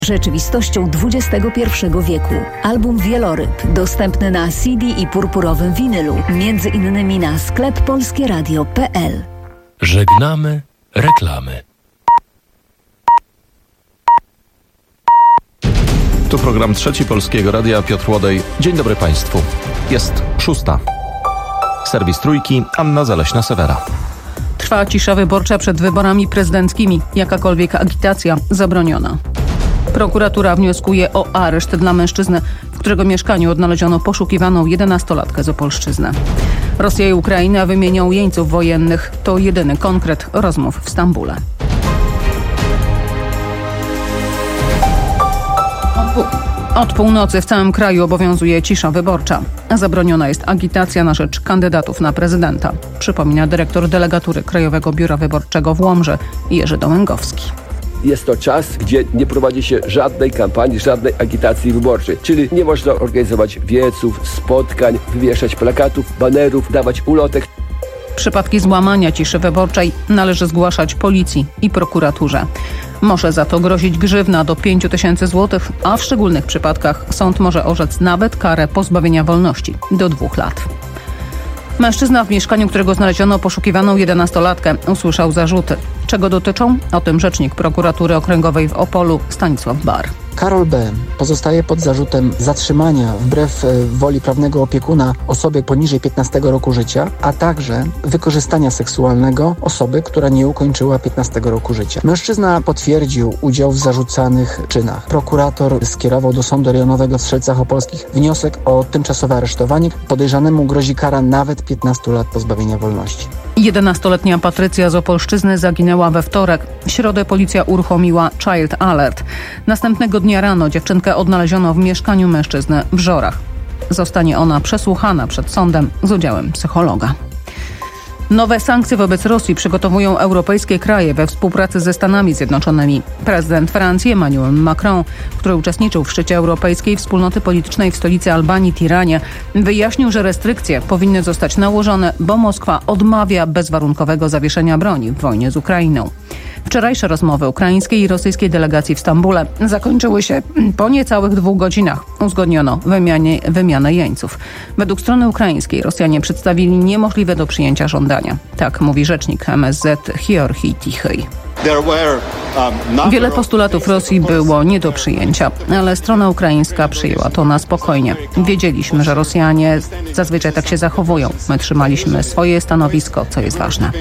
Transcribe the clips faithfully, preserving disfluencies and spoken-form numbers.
Rzeczywistością dwudziestego pierwszego wieku. Album Wieloryb, dostępny na C D i purpurowym winylu, między innymi na sklep polskie radio kropka p l. Żegnamy reklamy. Tu program Trzeci Polskiego Radia, Piotr Łodej. Dzień dobry Państwu. Jest szósta. Serwis Trójki, Anna Zaleśna-Sewera. Trwa cisza wyborcza przed wyborami prezydenckimi. Jakakolwiek agitacja zabroniona. Prokuratura wnioskuje o areszt dla mężczyzny, w którego mieszkaniu odnaleziono poszukiwaną jedenastolatkę z Opolszczyzny. Rosja i Ukraina wymienią jeńców wojennych. To jedyny konkret rozmów w Stambule. Od północy w całym kraju obowiązuje cisza wyborcza. Zabroniona jest agitacja na rzecz kandydatów na prezydenta, przypomina dyrektor delegatury Krajowego Biura Wyborczego w Łomży Jerzy Dołęgowski. Jest to czas, gdzie nie prowadzi się żadnej kampanii, żadnej agitacji wyborczej. Czyli nie można organizować wieców, spotkań, wywieszać plakatów, banerów, dawać ulotek. Przypadki złamania ciszy wyborczej należy zgłaszać policji i prokuraturze. Może za to grozić grzywna do pięć tysięcy złotych, a w szczególnych przypadkach sąd może orzec nawet karę pozbawienia wolności do dwóch lat. Mężczyzna w mieszkaniu, którego znaleziono poszukiwaną jedenastolatkę, usłyszał zarzuty. Czego dotyczą? O tym rzecznik prokuratury okręgowej w Opolu Stanisław Bar. Karol B. pozostaje pod zarzutem zatrzymania wbrew woli prawnego opiekuna osoby poniżej piętnastego roku życia, a także wykorzystania seksualnego osoby, która nie ukończyła piętnastego roku życia. Mężczyzna potwierdził udział w zarzucanych czynach. Prokurator skierował do Sądu Rejonowego w Strzelcach Opolskich wniosek o tymczasowe aresztowanie. Podejrzanemu grozi kara nawet piętnastu lat pozbawienia wolności. jedenastoletnia Patrycja z Opolszczyzny zaginęła we wtorek. W środę policja uruchomiła Child Alert. Następnego dnia rano dziewczynkę odnaleziono w mieszkaniu mężczyzny w Żorach. Zostanie ona przesłuchana przed sądem z udziałem psychologa. Nowe sankcje wobec Rosji przygotowują europejskie kraje we współpracy ze Stanami Zjednoczonymi. Prezydent Francji Emmanuel Macron, który uczestniczył w szczycie Europejskiej Wspólnoty Politycznej w stolicy Albanii Tiranie, wyjaśnił, że restrykcje powinny zostać nałożone, bo Moskwa odmawia bezwarunkowego zawieszenia broni w wojnie z Ukrainą. Wczorajsze rozmowy ukraińskiej i rosyjskiej delegacji w Stambule zakończyły się po niecałych dwóch godzinach. Uzgodniono wymianie, wymianę jeńców. Według strony ukraińskiej Rosjanie przedstawili niemożliwe do przyjęcia żądania. Tak mówi rzecznik M S Z Georgij Tichyj. Wiele postulatów Rosji było nie do przyjęcia, ale strona ukraińska przyjęła to na spokojnie. Wiedzieliśmy, że Rosjanie zazwyczaj tak się zachowują. My trzymaliśmy swoje stanowisko, co jest ważne.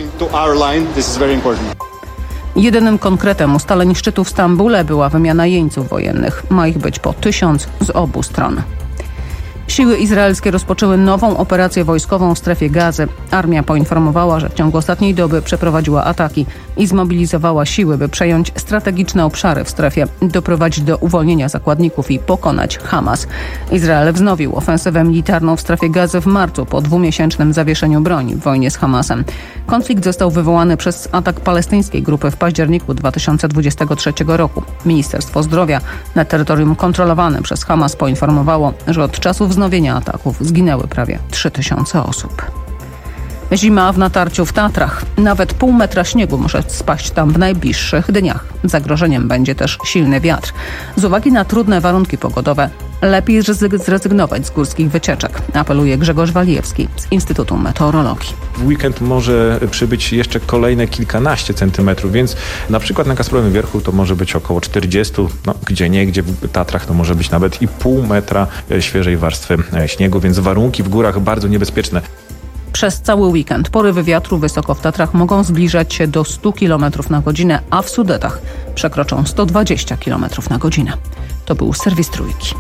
Jedynym konkretem ustaleń szczytu w Stambule była wymiana jeńców wojennych. Ma ich być po tysiąc z obu stron. Siły izraelskie rozpoczęły nową operację wojskową w strefie Gazy. Armia poinformowała, że w ciągu ostatniej doby przeprowadziła ataki i zmobilizowała siły, by przejąć strategiczne obszary w strefie, doprowadzić do uwolnienia zakładników i pokonać Hamas. Izrael wznowił ofensywę militarną w strefie Gazy w marcu po dwumiesięcznym zawieszeniu broni w wojnie z Hamasem. Konflikt został wywołany przez atak palestyńskiej grupy w październiku dwa tysiące dwudziestego trzeciego roku. Ministerstwo Zdrowia na terytorium kontrolowanym przez Hamas poinformowało, że od czasu wznowienia ataków zginęły prawie trzy tysiące osób. Zima w natarciu w Tatrach. Nawet pół metra śniegu może spaść tam w najbliższych dniach. Zagrożeniem będzie też silny wiatr. Z uwagi na trudne warunki pogodowe lepiej zrezygnować z górskich wycieczek, apeluje Grzegorz Walijewski z Instytutu Meteorologii. W weekend może przybyć jeszcze kolejne kilkanaście centymetrów, więc na przykład na Kasprowym Wierchu to może być około czterdzieści, no gdzie nie, gdzie w Tatrach to może być nawet i pół metra świeżej warstwy śniegu, więc warunki w górach bardzo niebezpieczne. Przez cały weekend porywy wiatru wysoko w Tatrach mogą zbliżać się do stu kilometrów na godzinę, a w Sudetach przekroczą sto dwadzieścia kilometrów na godzinę. To był serwis Trójki.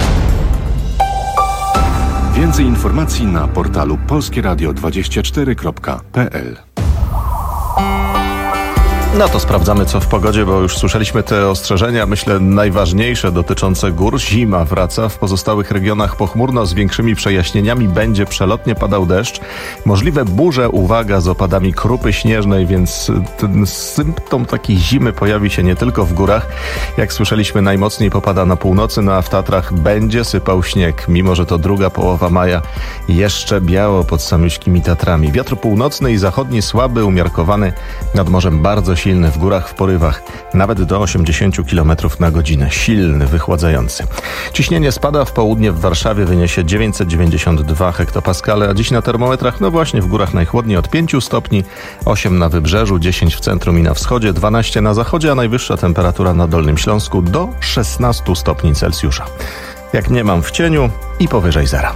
Więcej informacji na portalu polskie radio dwadzieścia cztery kropka p l. No to sprawdzamy, co w pogodzie, bo już słyszeliśmy te ostrzeżenia, myślę najważniejsze dotyczące gór. Zima wraca, w pozostałych regionach pochmurno z większymi przejaśnieniami, będzie przelotnie padał deszcz. Możliwe burze, uwaga, z opadami krupy śnieżnej, więc ten symptom takiej zimy pojawi się nie tylko w górach. Jak słyszeliśmy, najmocniej popada na północy, no a w Tatrach będzie sypał śnieg, mimo że to druga połowa maja, jeszcze biało pod samiuśkimi Tatrami. Wiatr północny i zachodni słaby, umiarkowany, nad morzem bardzo silny, w górach w porywach nawet do osiemdziesiąt kilometrów na godzinę. Silny, wychładzający. Ciśnienie spada, w południe w Warszawie wyniesie dziewięćset dziewięćdziesiąt dwa hektopaskale, a dziś na termometrach, no właśnie w górach najchłodniej od pięciu stopni, osiem na wybrzeżu, dziesięć w centrum i na wschodzie, dwanaście na zachodzie, a najwyższa temperatura na Dolnym Śląsku do szesnastu stopni Celsjusza. Jak nie mam w cieniu i powyżej zera.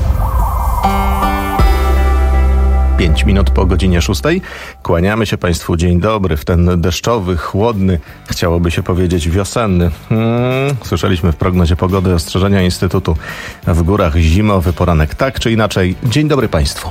Pięć minut po godzinie szóstej. Kłaniamy się Państwu. Dzień dobry w ten deszczowy, chłodny, chciałoby się powiedzieć wiosenny. Hmm, słyszeliśmy w prognozie pogody ostrzeżenia Instytutu. W górach zimowy poranek. Tak czy inaczej. Dzień dobry Państwu.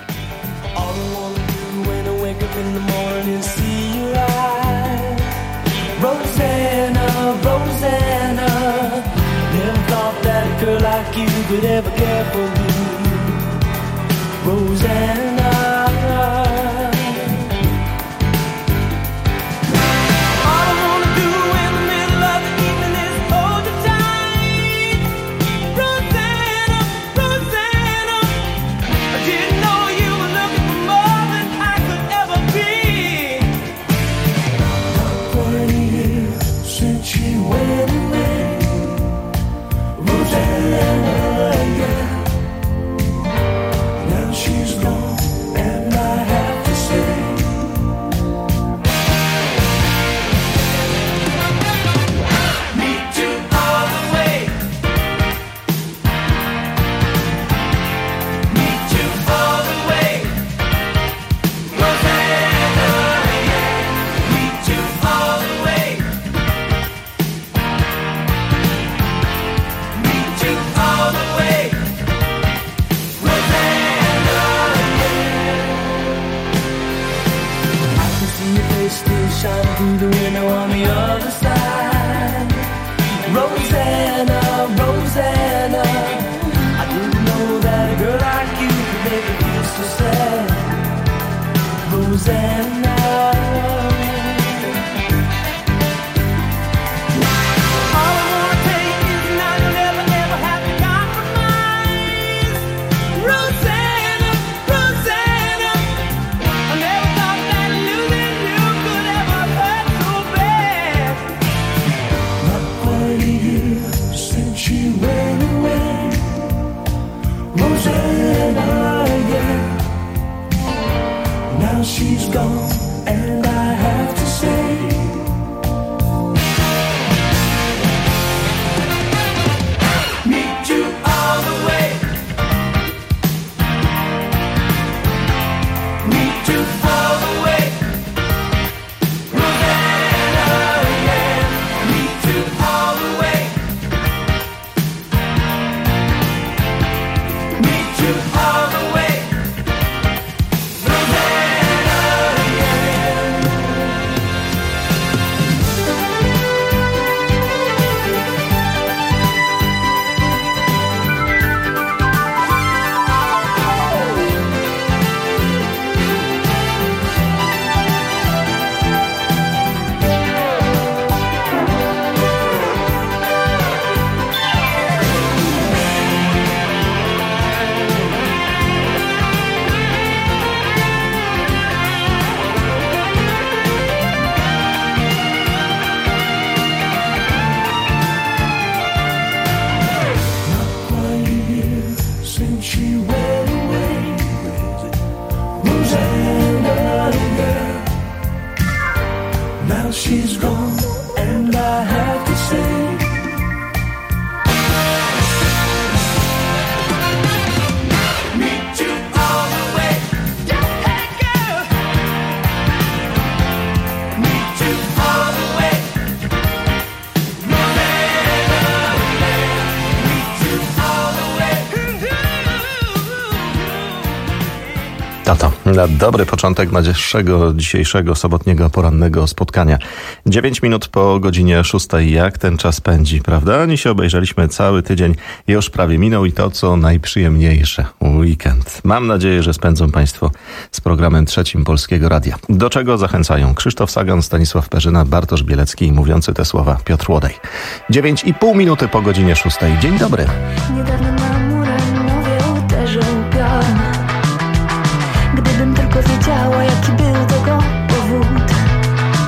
Na dobry początek najdzieszczego dzisiejszego sobotniego porannego spotkania. Dziewięć minut po godzinie szóstej. Jak ten czas pędzi, prawda? Ani się obejrzeliśmy cały tydzień. Już prawie minął i to, co najprzyjemniejsze. Weekend. Mam nadzieję, że spędzą Państwo z programem Trzecim Polskiego Radia. Do czego zachęcają Krzysztof Sagan, Stanisław Perzyna, Bartosz Bielecki i mówiący te słowa Piotr Łodej. Dziewięć i pół minuty po godzinie szóstej. Dzień dobry. Niedawno na Muranowie uderzył piorun. Gdybym tylko wiedziała, jaki był tego powód.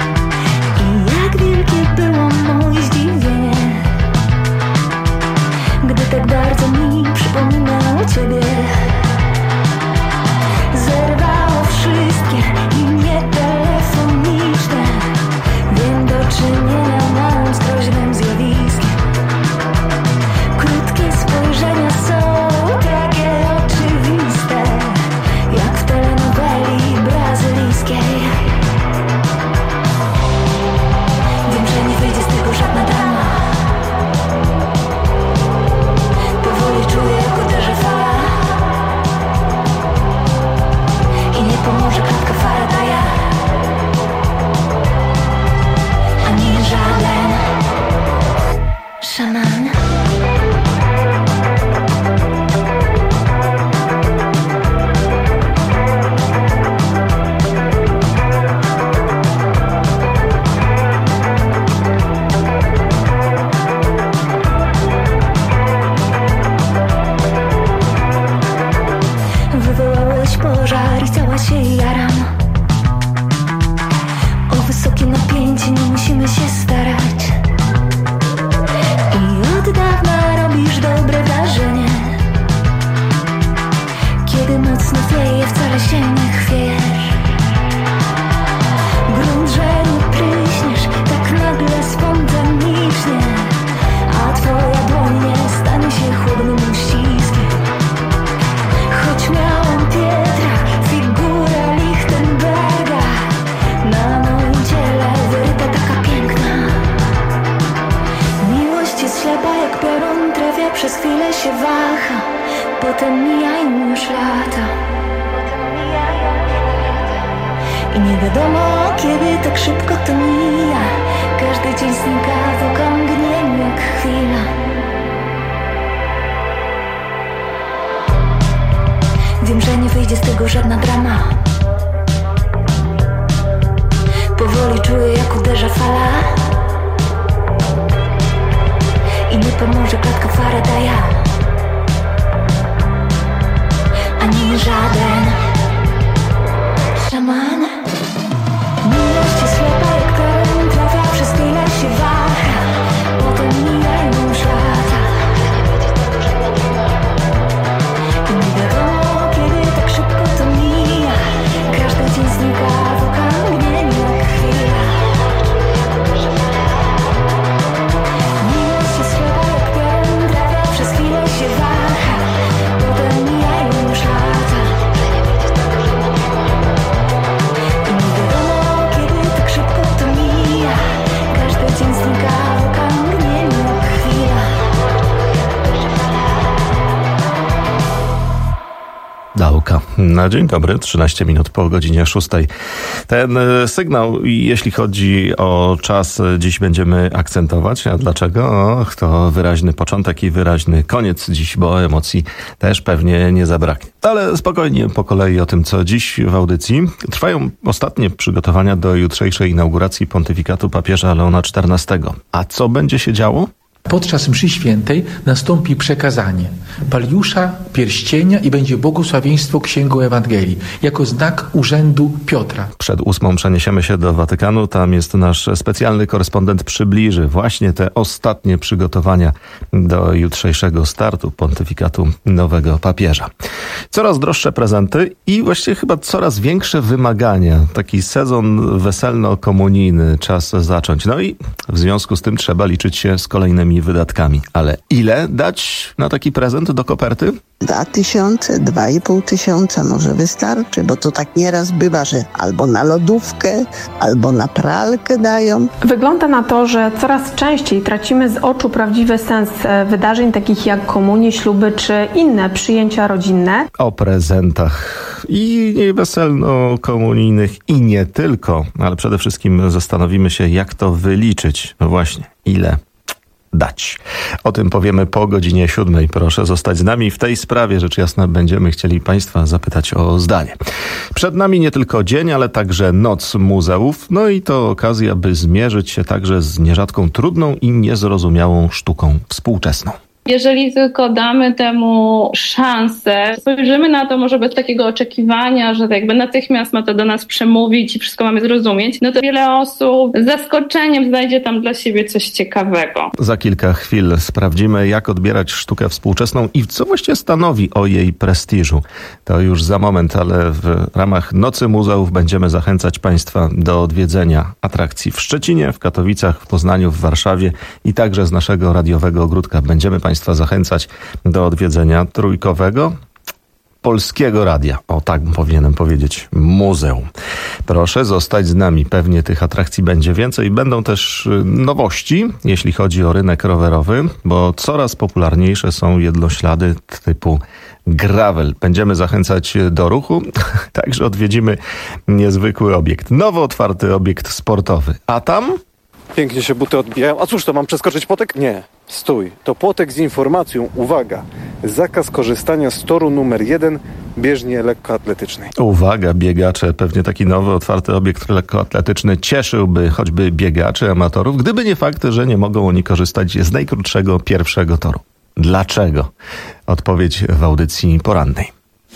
Szaman. Wywołałeś pożar i cała się jaram. O wysokie napięcie nie musimy się starać. I od dawna robisz dobre wrażenie. Kiedy mocno wieje, wcale się nie chwiejesz. Grunt, że nie pryśniesz tak nagle spontanicznie, a twoja dłoń nie stanie się chłodnym uściskiem. Choć miałam Pietra, figurę Lichtenberga, na moim ciele wyryta taka piękna. Miłość jest ślepa jak piorun, trafia, przez chwilę się waha, potem mijają już lata. I nie wiadomo, kiedy tak szybko to mija. Każdy dzień znika w okamgnieniu jak chwila. Wiem, że nie wyjdzie z tego żadna drama. Powoli czuję, jak uderza fala. I nie pomoże klatka Faradaya, ani żaden szaman. Miłość jest ślepa jak piorun, trafia, przez chwilę się waha, potem mijają już lata. I nie wiadomo, kiedy tak szybko to mija. Każdy dzień znika w okamgnieniu jak chwila. Miłość jest ślepa jak piorun, trafia, przez chwilę się waha, potem mijają już lata. I nie wiadomo, kiedy tak szybko to mija. Każdy dzień znika w okamgnieniu jak chwila. Dałka. Na dzień dobry, trzynaście minut po godzinie szóstej. Ten e, sygnał, jeśli chodzi o czas, dziś będziemy akcentować. A dlaczego? Och, to wyraźny początek i wyraźny koniec dziś, bo emocji też pewnie nie zabraknie. Ale spokojnie po kolei o tym, co dziś w audycji. Trwają ostatnie przygotowania do jutrzejszej inauguracji pontyfikatu papieża Leona czternastego. A co będzie się działo? Podczas mszy świętej nastąpi przekazanie paliusza, pierścienia i będzie błogosławieństwo Księgą Ewangelii jako znak urzędu Piotra. Przed ósmą przeniesiemy się do Watykanu. Tam jest nasz specjalny korespondent, przybliży właśnie te ostatnie przygotowania do jutrzejszego startu pontyfikatu nowego papieża. Coraz droższe prezenty i właściwie chyba coraz większe wymagania. Taki sezon weselno-komunijny czas zacząć. No i w związku z tym trzeba liczyć się z kolejnymi wydatkami. Ale ile dać na taki prezent do koperty? Dwa tysiące, dwa i pół tysiąca może wystarczy, bo to tak nieraz bywa, że albo na lodówkę, albo na pralkę dają. Wygląda na to, że coraz częściej tracimy z oczu prawdziwy sens wydarzeń takich jak komunie, śluby czy inne przyjęcia rodzinne. O prezentach i weselno-komunijnych i nie tylko, ale przede wszystkim zastanowimy się, jak to wyliczyć. No właśnie, ile dać. O tym powiemy po godzinie siódmej. Proszę zostać z nami. W tej sprawie, rzecz jasna, będziemy chcieli Państwa zapytać o zdanie. Przed nami nie tylko dzień, ale także noc muzeów. No i to okazja, by zmierzyć się także z nierzadką trudną i niezrozumiałą sztuką współczesną. Jeżeli tylko damy temu szansę, spojrzymy na to może bez takiego oczekiwania, że jakby natychmiast ma to do nas przemówić i wszystko mamy zrozumieć, no to wiele osób z zaskoczeniem znajdzie tam dla siebie coś ciekawego. Za kilka chwil sprawdzimy, jak odbierać sztukę współczesną i co właściwie stanowi o jej prestiżu. To już za moment, ale w ramach Nocy Muzeów będziemy zachęcać Państwa do odwiedzenia atrakcji w Szczecinie, w Katowicach, w Poznaniu, w Warszawie i także z naszego radiowego ogródka będziemy Państwa zachęcać do odwiedzenia trójkowego Polskiego Radia. O, tak powinienem powiedzieć. Muzeum. Proszę zostać z nami. Pewnie tych atrakcji będzie więcej. Będą też nowości, jeśli chodzi o rynek rowerowy, bo coraz popularniejsze są jednoślady typu gravel. Będziemy zachęcać do ruchu. Także odwiedzimy niezwykły obiekt. Nowo otwarty obiekt sportowy. A tam Pięknie się buty odbijają. A cóż to, mam przeskoczyć płotek? Nie. Stój. To płotek z informacją. Uwaga. Zakaz korzystania z toru numer jeden bieżni lekkoatletycznej. Uwaga, biegacze. Pewnie taki nowy, otwarty obiekt lekkoatletyczny cieszyłby choćby biegaczy, amatorów, gdyby nie fakt, że nie mogą oni korzystać z najkrótszego pierwszego toru. Dlaczego? Odpowiedź w audycji porannej.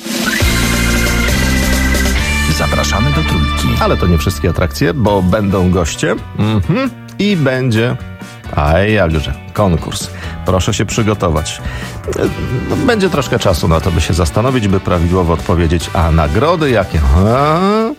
Zapraszamy do Trójki. Ale to nie wszystkie atrakcje, bo będą goście mhm. i będzie, a jakże, konkurs. Proszę się przygotować. Będzie troszkę czasu na to, by się zastanowić, by prawidłowo odpowiedzieć. A nagrody jakie? A?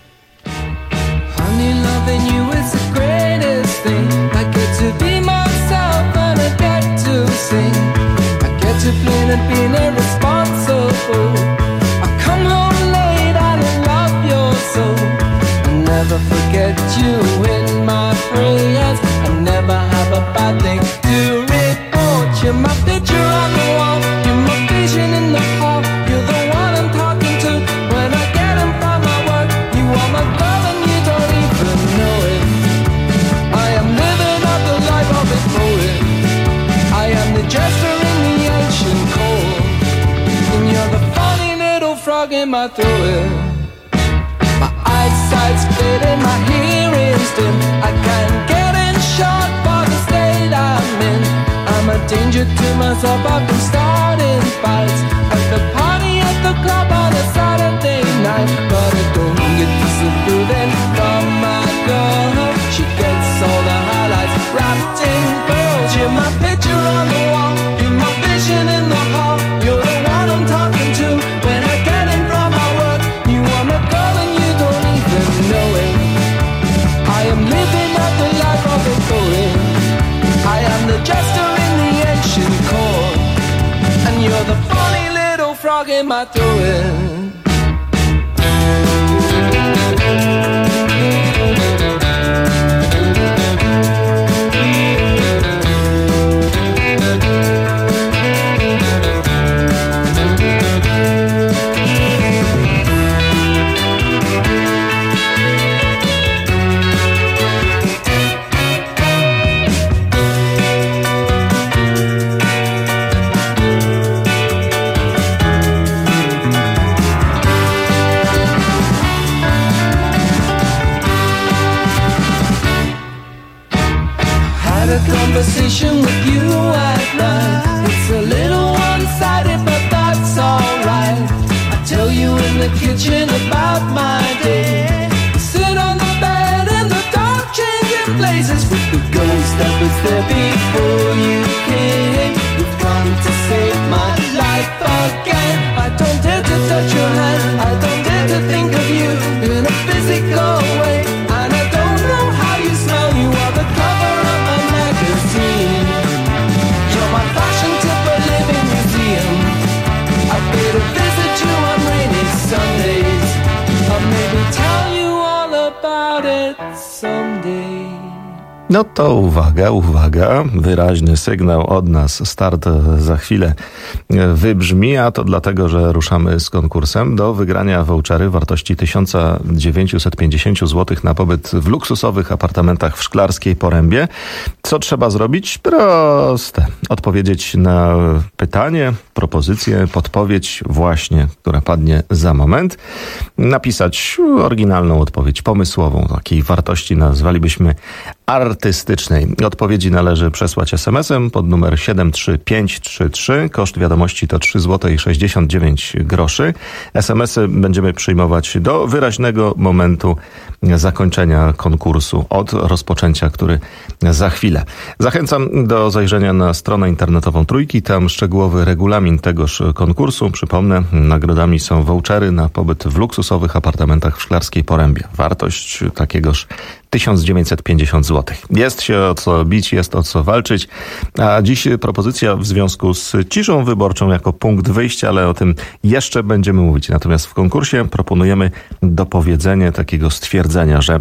Never forget you in my prayers. I never have a bad thing to report. You're my picture on the wall. You're my vision in the hall. You're the one I'm talking to when I get in from my work. You are my girl and you don't even know it. I am living up the life of a poet. I am the jester in the ancient cold. And you're the funny little frog in my throat. Eyesight's clear and my hearing's dim. I can't get in shot for the state I'm in. I'm a danger to myself, I've been starting fights at the party, at the club on a Saturday night. But I don't get disapproving from my girl. She gets all the highlights wrapped in pearls. You're my picture on the wall. You're my vision in the hall. You're the one I'm talking to when I get in from my work. You are my girl and you don't even know it. I am living out the life of a poet. I am the jester in the ancient court. And you're the funny little frog in my throat. Conversation with you at night. It's a little one-sided, but that's alright. I tell you in the kitchen about my day. Sit on the bed in the dark, changing places with the ghost that was there before you came. You've come to save my life again. I don't dare to touch your hand. I don't dare to think of you in a physical way. And I don't know how you smell. You are the cover of my magazine. You're my fashion tip, a living museum. I pay to visit you on rainy Sundays. Or maybe tell you all about it someday. No to uwaga, uwaga, wyraźny sygnał od nas, start za chwilę wybrzmi, a to dlatego, że ruszamy z konkursem do wygrania vouchery wartości tysiąc dziewięćset pięćdziesiąt złotych na pobyt w luksusowych apartamentach w Szklarskiej Porębie. Co trzeba zrobić? Proste. Odpowiedzieć na pytanie, propozycję, podpowiedź właśnie, która padnie za moment. Napisać oryginalną odpowiedź, pomysłową, takiej wartości nazwalibyśmy artystycznej. Odpowiedzi należy przesłać es em esem pod numer siedem trzy pięć trzy trzy. Koszt wiadomości to trzy złote sześćdziesiąt dziewięć groszy. es em esy będziemy przyjmować do wyraźnego momentu zakończenia konkursu, od rozpoczęcia, który za chwilę. Zachęcam do zajrzenia na stronę internetową Trójki. Tam szczegółowy regulamin tegoż konkursu. Przypomnę, nagrodami są vouchery na pobyt w luksusowych apartamentach w Szklarskiej Porębie. Wartość takiegoż tysiąc dziewięćset pięćdziesiąt złotych. Jest się o co bić, jest o co walczyć, a dziś propozycja w związku z ciszą wyborczą jako punkt wyjścia, ale o tym jeszcze będziemy mówić. Natomiast w konkursie proponujemy dopowiedzenie takiego stwierdzenia, że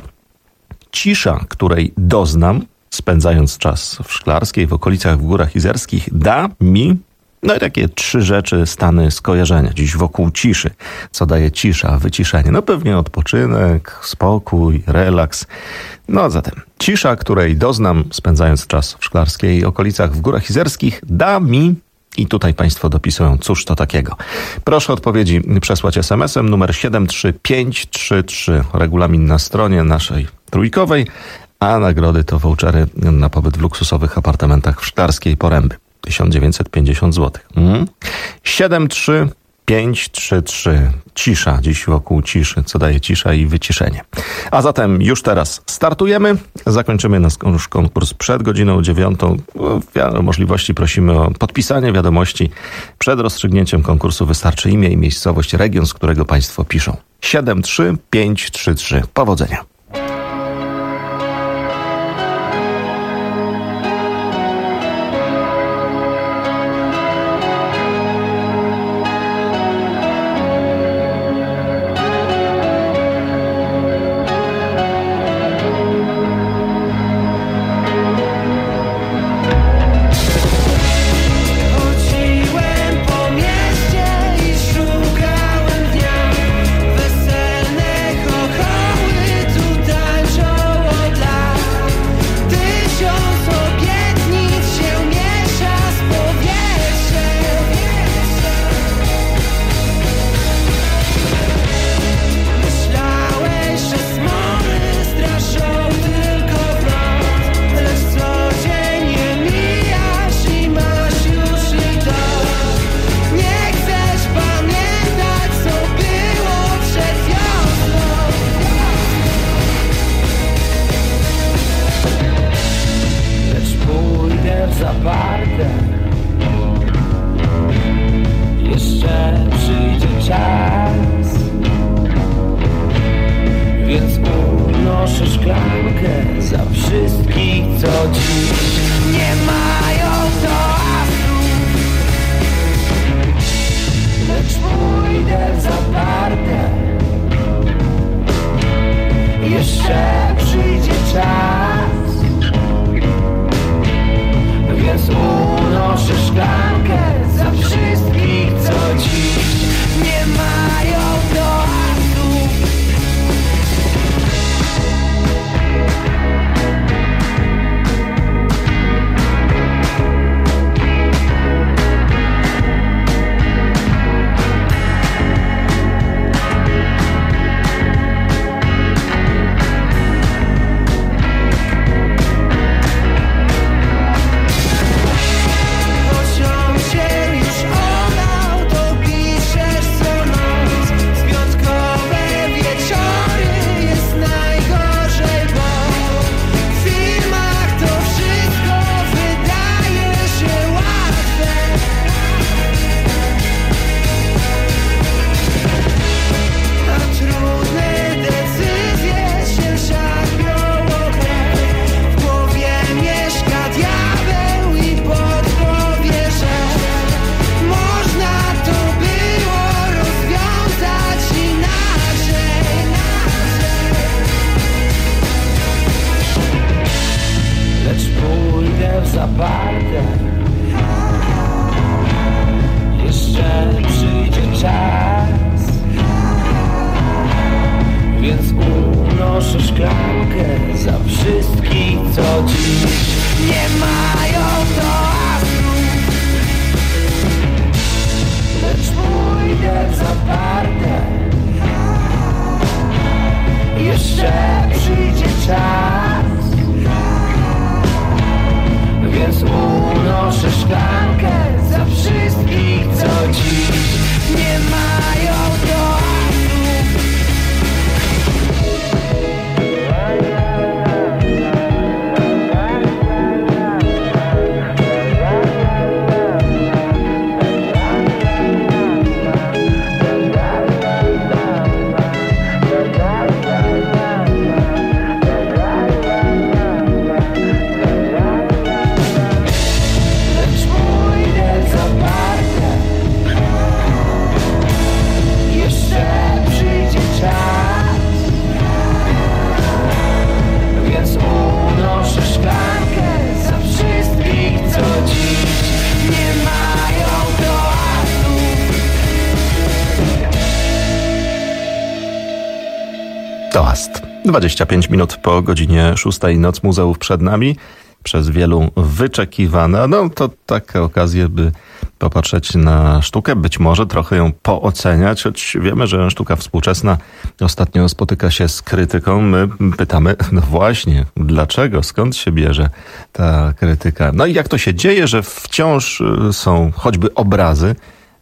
cisza, której doznam, spędzając czas w Szklarskiej, w okolicach w Górach Izerskich, da mi No i takie trzy rzeczy, stany skojarzenia. Dziś wokół ciszy. Co daje cisza, wyciszenie? No pewnie odpoczynek, spokój, relaks. No zatem cisza, której doznam spędzając czas w Szklarskiej i okolicach w Górach Izerskich, da mi... I tutaj Państwo dopisują, cóż to takiego. Proszę odpowiedzi przesłać es em esem numer siedem trzy pięć trzy trzy. Regulamin na stronie naszej trójkowej, a nagrody to vouchery na pobyt w luksusowych apartamentach w Szklarskiej Poręby. tysiąc dziewięćset pięćdziesiąt złotych. Mm. siedem trzy pięć trzy trzy. Cisza, dziś wokół ciszy, co daje cisza i wyciszenie. A zatem już teraz startujemy. Zakończymy nasz konkurs przed godziną dziewiątą. W możliwości prosimy o podpisanie wiadomości. Przed rozstrzygnięciem konkursu wystarczy imię i miejscowość, region, z którego Państwo piszą. siedem trzy pięć trzy trzy. Powodzenia. dwadzieścia pięć minut po godzinie szóstej. Noc muzeów przed nami. Przez wielu wyczekiwana. No to taka okazja, by popatrzeć na sztukę, być może trochę ją pooceniać, choć wiemy, że sztuka współczesna ostatnio spotyka się z krytyką. My pytamy, no właśnie, dlaczego, skąd się bierze ta krytyka? No i jak to się dzieje, że wciąż są choćby obrazy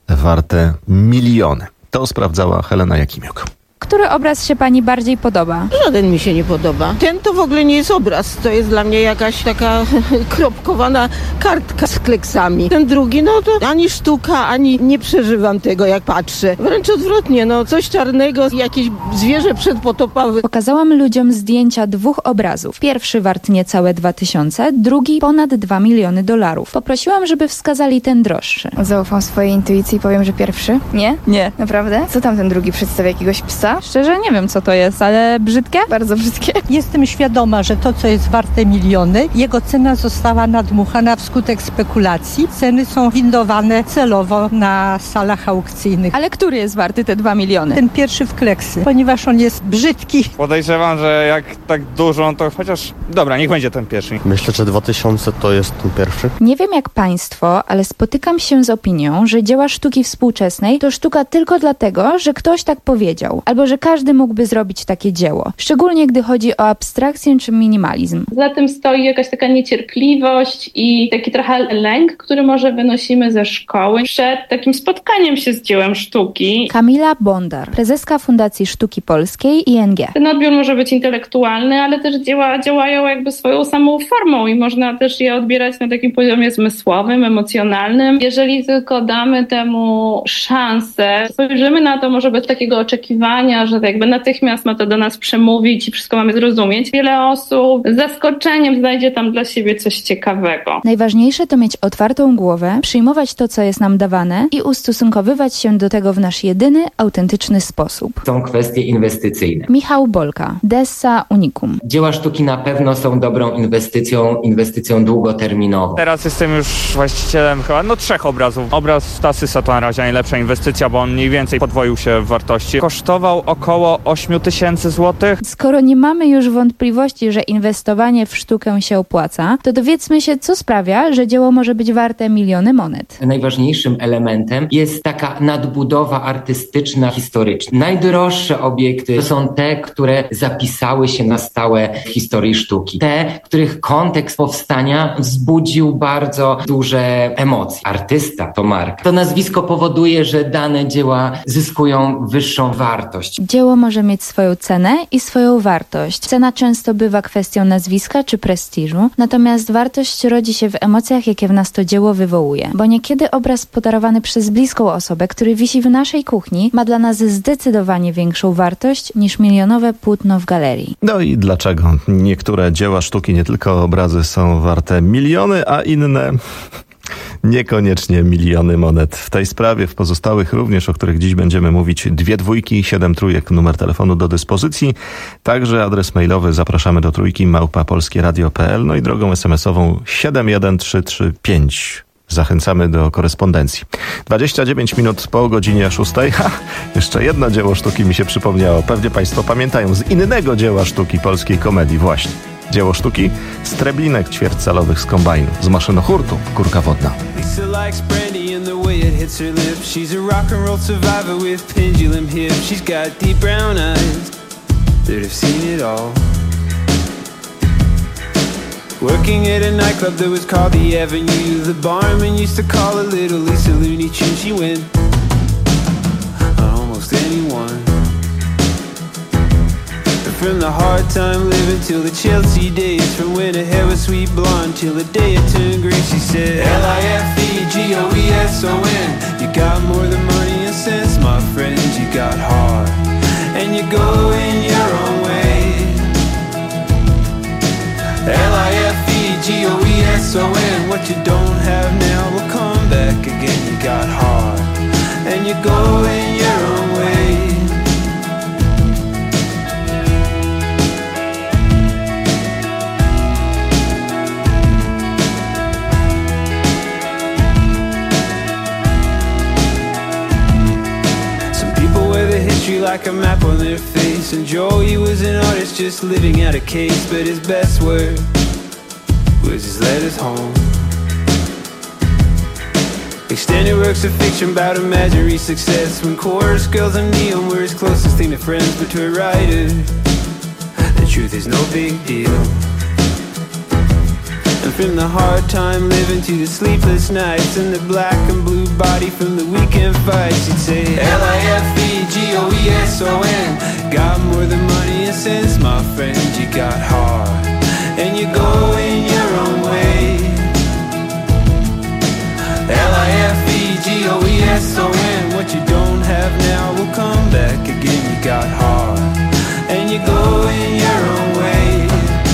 warte miliony? To sprawdzała Helena Jakimiuk. Który obraz się pani bardziej podoba? Żaden mi się nie podoba. Ten to w ogóle nie jest obraz. To jest dla mnie jakaś taka kropkowana kartka z kleksami. Ten drugi, no to ani sztuka, ani nie przeżywam tego, jak patrzę. Wręcz odwrotnie, no coś czarnego, jakieś zwierzę przedpotopowe. Pokazałam ludziom zdjęcia dwóch obrazów. Pierwszy wart niecałe dwa tysiące, drugi ponad dwa miliony dolarów. Poprosiłam, żeby wskazali ten droższy. Zaufam swojej intuicji i powiem, że pierwszy. Nie? Nie. Naprawdę? Co tam ten drugi przedstawia? Jakiegoś psa? Szczerze nie wiem, co to jest, ale brzydkie? Bardzo brzydkie. Jestem świadoma, że to, co jest warte miliony, jego cena została nadmuchana wskutek spekulacji. Ceny są windowane celowo na salach aukcyjnych. Ale który jest warty te dwa miliony? Ten pierwszy w kleksy, ponieważ on jest brzydki. Podejrzewam, że jak tak dużo, to chociaż... Dobra, niech będzie ten pierwszy. Myślę, że dwa tysiące to jest ten pierwszy. Nie wiem jak państwo, ale spotykam się z opinią, że dzieła sztuki współczesnej to sztuka tylko dlatego, że ktoś tak powiedział. Albo że każdy mógłby zrobić takie dzieło. Szczególnie gdy chodzi o abstrakcję czy minimalizm. Za tym stoi jakaś taka niecierpliwość i taki trochę lęk, który może wynosimy ze szkoły przed takim spotkaniem się z dziełem sztuki. Kamila Bondar, prezeska Fundacji Sztuki Polskiej I N G. Ten odbiór może być intelektualny, ale też dzieła działają jakby swoją samą formą i można też je odbierać na takim poziomie zmysłowym, emocjonalnym. Jeżeli tylko damy temu szansę, spojrzymy na to może bez takiego oczekiwania, że jakby natychmiast ma to do nas przemówić i wszystko mamy zrozumieć. Wiele osób z zaskoczeniem znajdzie tam dla siebie coś ciekawego. Najważniejsze to mieć otwartą głowę, przyjmować to, co jest nam dawane i ustosunkowywać się do tego w nasz jedyny, autentyczny sposób. Są kwestie inwestycyjne. Michał Bolka, Dessa Unicum. Dzieła sztuki na pewno są dobrą inwestycją, inwestycją długoterminową. Teraz jestem już właścicielem chyba no trzech obrazów. Obraz Tasysa to na razie najlepsza inwestycja, bo on mniej więcej podwoił się w wartości. Kosztował około osiem tysięcy złotych. Skoro nie mamy już wątpliwości, że inwestowanie w sztukę się opłaca, to dowiedzmy się, co sprawia, że dzieło może być warte miliony monet. Najważniejszym elementem jest taka nadbudowa artystyczna, historyczna. Najdroższe obiekty to są te, które zapisały się na stałe w historii sztuki. Te, których kontekst powstania wzbudził bardzo duże emocje. Artysta to marka. To nazwisko powoduje, że dane dzieła zyskują wyższą wartość. Dzieło może mieć swoją cenę i swoją wartość. Cena często bywa kwestią nazwiska czy prestiżu, natomiast wartość rodzi się w emocjach, jakie w nas to dzieło wywołuje. Bo niekiedy obraz podarowany przez bliską osobę, który wisi w naszej kuchni, ma dla nas zdecydowanie większą wartość niż milionowe płótno w galerii. No i dlaczego niektóre dzieła sztuki, nie tylko obrazy, są warte miliony, a inne... niekoniecznie miliony monet. W tej sprawie, w pozostałych również, o których dziś będziemy mówić, dwie dwójki, siedem trójek, numer telefonu do dyspozycji. Także adres mailowy zapraszamy do trójki małpa polskieradio kropka p l, no i drogą es em esową siedem jeden trzy trzy pięć. Zachęcamy do korespondencji. dwadzieścia dziewięć minut po godzinie szóstej. Ha, jeszcze jedno dzieło sztuki mi się przypomniało. Pewnie państwo pamiętają z innego dzieła sztuki polskiej komedii właśnie. Dzieło sztuki z treblinek ćwierćcalowych z kombajnu, z maszynohurtu Kurka Wodna. Lisa likes brandy and the way it hits her lips. She's a rock and roll survivor with pendulum hips. She's got deep brown eyes that have seen it all. Working at a nightclub that was called the Avenue. The barman used to call her Little Lisa Looney Tune. She went on almost anyone. From the hard time living till the Chelsea days. From when her hair was sweet blonde till the day it turned green. She said L I F E G O E S O N. You got more than money and sense, my friend. You got heart and you go in your own way. L I F E G O E S O N. What you don't have now will come back again. You got heart and you go in your own way. like a map on their face. And Joe, he was an artist just living out a case, but his best work was his letters home. Extended works of fiction about imaginary success, when chorus girls and neon were his closest thing to friends. But to a writer, the truth is no big deal. And from the hard time living to the sleepless nights, and the black and blue body from the weekend fights, you'd say L I F E G O E S O N. Got more than money and sense, my friend. You got heart, and you go in your own way. L I F E G O E S O N. What you don't have now will come back again. You got heart, and you go in your own way.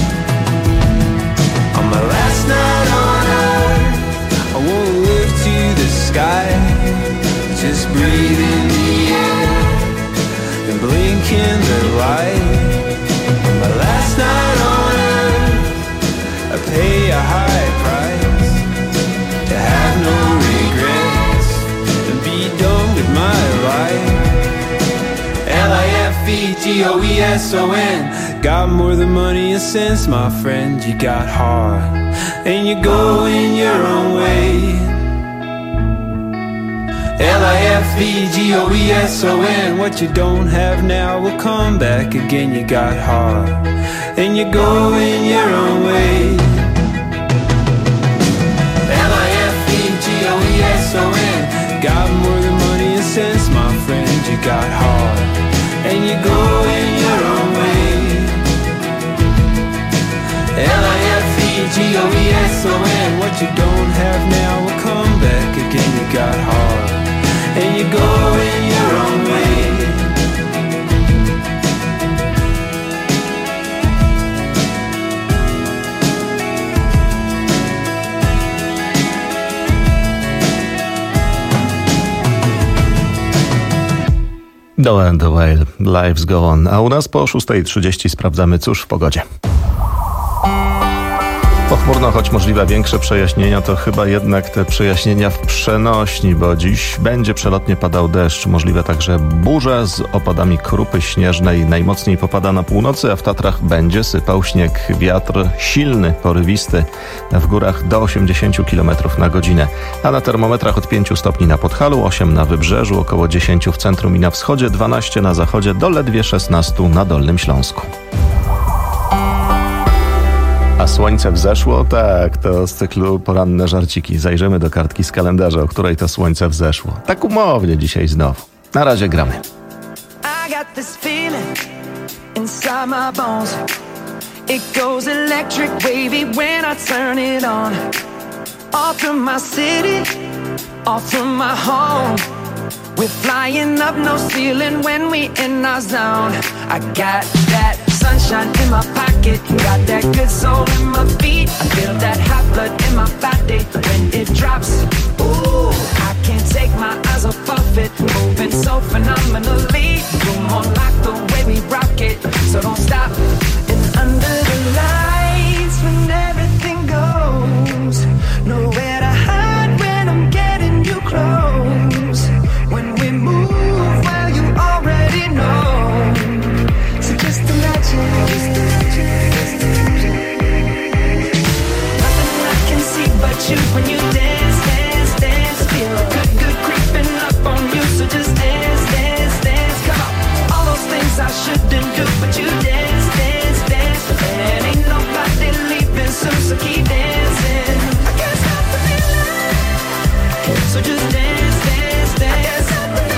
On my last night on earth, I won't look to the sky. Just breathe in the air and blink in the light. On my last night on earth, I pay a high price to have no regrets and be done with my life. L I F E G O E S O N. Got more than money and sense, my friend. You got heart, and you go in your own way. L I F E G O E S O N. What you don't have now will come back again. You got heart, and you go in your own way. L I F E G O E S O N. Got more than money and sense, my friend. You got heart, and you go in your own way. L I F E G O E S O N. What you don't have now will come back again. You got heart, and you go in your own way. Do and the Whale, Lives Go On. A u nas po szósta trzydzieści sprawdzamy, cóż w pogodzie. Pochmurno, choć możliwe większe przejaśnienia, to chyba jednak te przejaśnienia w przenośni, bo dziś będzie przelotnie padał deszcz, możliwe także burze z opadami krupy śnieżnej. Najmocniej popada na północy, a w Tatrach będzie sypał śnieg. Wiatr silny, porywisty, w górach do osiemdziesiąt kilometrów na godzinę. A na termometrach od pięciu stopni na Podhalu, osiem na Wybrzeżu, około dziesięć w centrum i na wschodzie, dwanaście na zachodzie, do ledwie szesnaście na Dolnym Śląsku. A słońce wzeszło? Tak, to z cyklu Poranne Żarciki. Zajrzymy do kartki z kalendarza, o której to słońce wzeszło. Tak umownie dzisiaj znowu. Na razie gramy. I got this feeling inside my bones. It goes electric wavy when I turn it on. All through my city, all through my home. We're flying up, no ceiling when we in our zone. I got that sunshine in my pocket, got that good soul in my feet. I feel that hot blood in my body when it drops. Ooh, I can't take my eyes off of it, moving so phenomenally. You're more like the way we rock it, so don't stop. And under the lights when everything goes, nowhere to hide when I'm getting you close. When we move, well you already know. So just imagine, just imagine, just imagine. Nothing I can see but you when you dance, dance, dance. Feel good, good creeping up on you. So just dance, dance, dance. Come on, all those things I shouldn't do, but you dance, dance, dance. And ain't nobody leaving soon, so keep dancing. I can't stop the feeling. So just dance, dance, dance. I can't stop the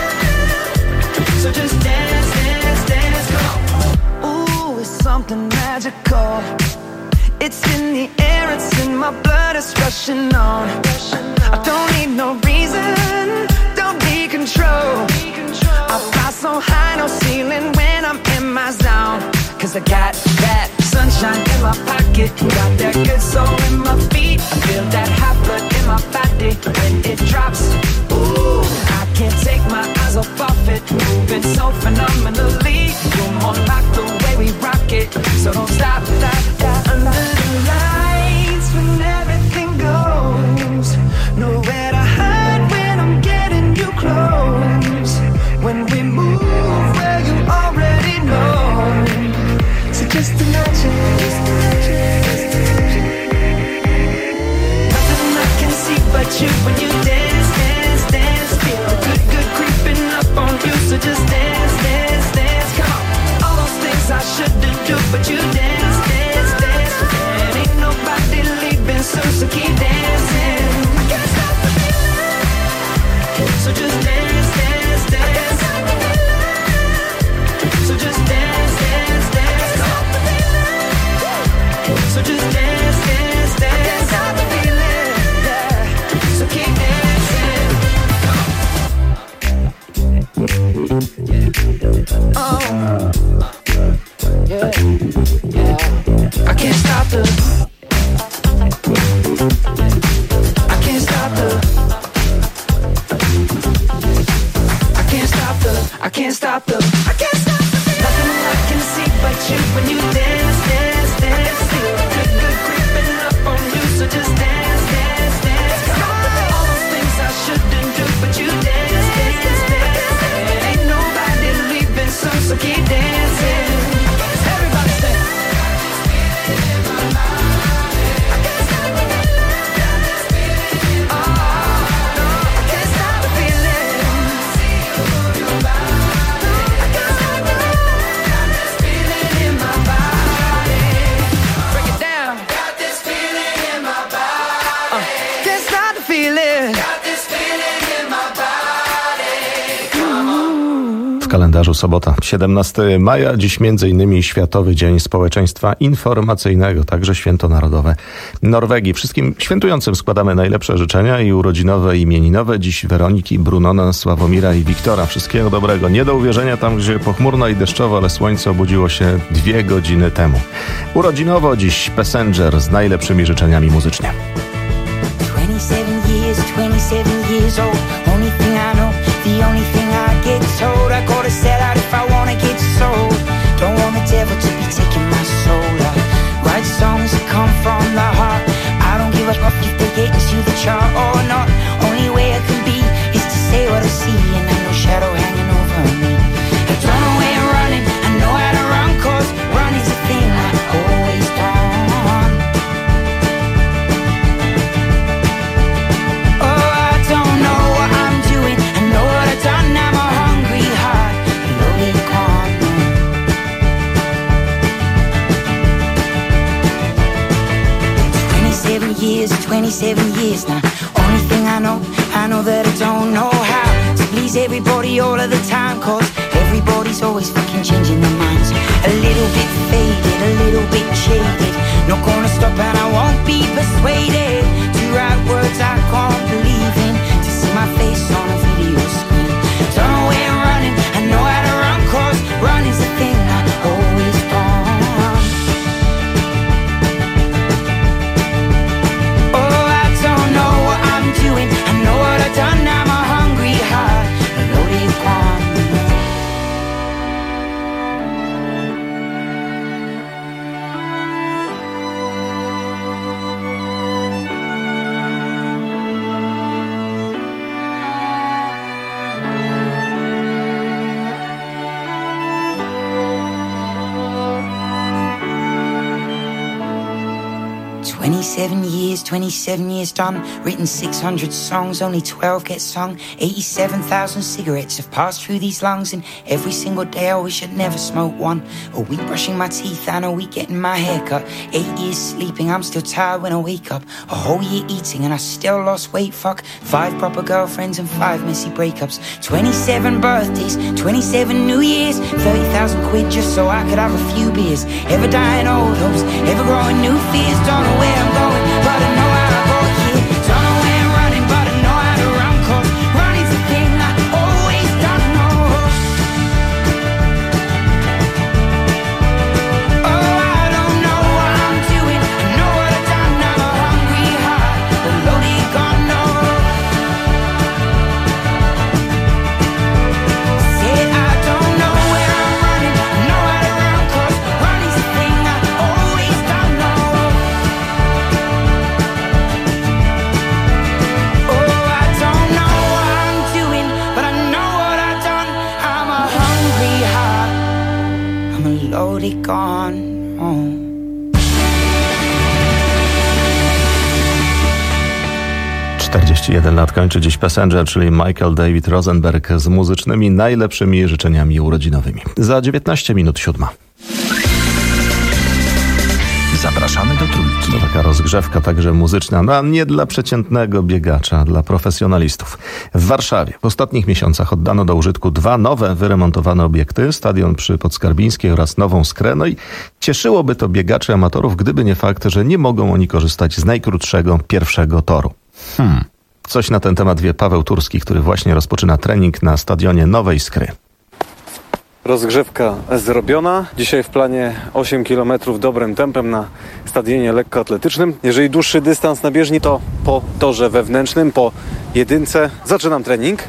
feeling. So just dance, dance, dance. Come on. Ooh, it's something magical. It's in the air, it's in my blood, it's rushing on. I don't need no reason, don't need control. I fly so high, no ceiling when I'm in my zone. Cause I got that sunshine in my pocket, got that good soul in my feet. I feel that hot blood in my body when it drops. Ooh, I can't take my eyes off of it, moving so phenomenally. You're more like the way we rock it, so don't stop, stop, stop. Under the lights when everything goes, nowhere to hide when I'm getting you close. When we move, when you dance, dance, dance. Feel good, good creeping up on you, so just dance, dance, dance. Come on, all those things I shouldn't do, but you dance, dance, dance. And ain't nobody leaving soon, so keep dancing. I can't stop the feeling, so just dance, dance, dance. So just dance, dance, dance. So just dance, dance, dance. I can't stop the feeling, yeah. So keep dancing. Oh, yeah, yeah. I can't stop the. I can't stop the. I can't stop the. I can't stop the. I can't stop the. Nothing I can see but you when you dance, dance, dance. Feel good, good creeping up on you, so just dance, dance, dance. All those things I shouldn't do, but you dance, dance, dance. And ain't nobody leaving soon, so keep dancing. Everybody say. W kalendarzu sobota, siedemnastego maja, dziś między innymi Światowy Dzień Społeczeństwa Informacyjnego, także Święto Narodowe Norwegii. Wszystkim świętującym składamy najlepsze życzenia i urodzinowe, imieninowe. Dziś Weroniki, Brunona, Sławomira i Wiktora. Wszystkiego dobrego. Nie do uwierzenia tam, gdzie pochmurno i deszczowo, ale słońce obudziło się dwie godziny temu. Urodzinowo dziś Passenger z najlepszymi życzeniami muzycznie. twenty-seven years, twenty-seven years old. Only thing I know, the only thing I get told. I gotta set out if I wanna get sold. Don't want the devil to be taking my soul. I write songs that come from the heart. I don't give a fuck if they get into the chart or not. Only way I can be is to say what I see, and I know shadow hanging over me. I don't know where I'm running, I know how to run, cause run is a thing I always done. twenty-seven years now. Only thing I know, I know that I don't know how to please everybody all of the time, cause everybody's always fucking changing their minds. A little bit faded, a little bit shaded. Not gonna stop and I won't be persuaded to write words I can't believe in, to see my face on a video screen. Don't know where I'm running, I know how to run, cause run is the thing I always done. I know what I've done, I'm a hungry heart, a loaded gun. twenty-seven years, twenty-seven years done. Written six hundred songs, only twelve get sung. eighty-seven thousand cigarettes have passed through these lungs, and every single day I wish I'd never smoked one. A week brushing my teeth and a week getting my hair cut. Eight years sleeping, I'm still tired when I wake up. A whole year eating and I still lost weight, fuck. Five proper girlfriends and five messy breakups. twenty-seven birthdays, twenty-seven New Years. thirty thousand quid just so I could have a few beers. Ever dying old hopes, ever growing new fears. Don't know where I'm going, but I know how I got here. Don't know where I'm running, but I know how to run, cause running's the thing I always done. Oh, I don't know what I'm doing, I know what I've done. I'm a hungry heart, a loaded gun, no. Said I don't know where I'm running, I know how to run, cause running's the thing I always done, no. Loaded gun. Oh. czterdzieści czterdzieści jeden lat kończy dziś Passenger, czyli Michael David Rosenberg z muzycznymi najlepszymi życzeniami urodzinowymi. Za dziewiętnaście minut siódma. Zapraszamy do Trójki. To taka rozgrzewka także muzyczna, no a nie dla przeciętnego biegacza, dla profesjonalistów. W Warszawie w ostatnich miesiącach oddano do użytku dwa nowe, wyremontowane obiekty, stadion przy Podskarbińskiej oraz Nową Skrę. No i cieszyłoby to biegaczy amatorów, gdyby nie fakt, że nie mogą oni korzystać z najkrótszego pierwszego toru. Hmm. Coś na ten temat wie Paweł Turski, który właśnie rozpoczyna trening na stadionie Nowej Skry. Rozgrzewka zrobiona. Dzisiaj w planie osiem kilometrów dobrym tempem na stadionie lekkoatletycznym. Jeżeli dłuższy dystans na bieżni, to po torze wewnętrznym, po jedynce. Zaczynam trening.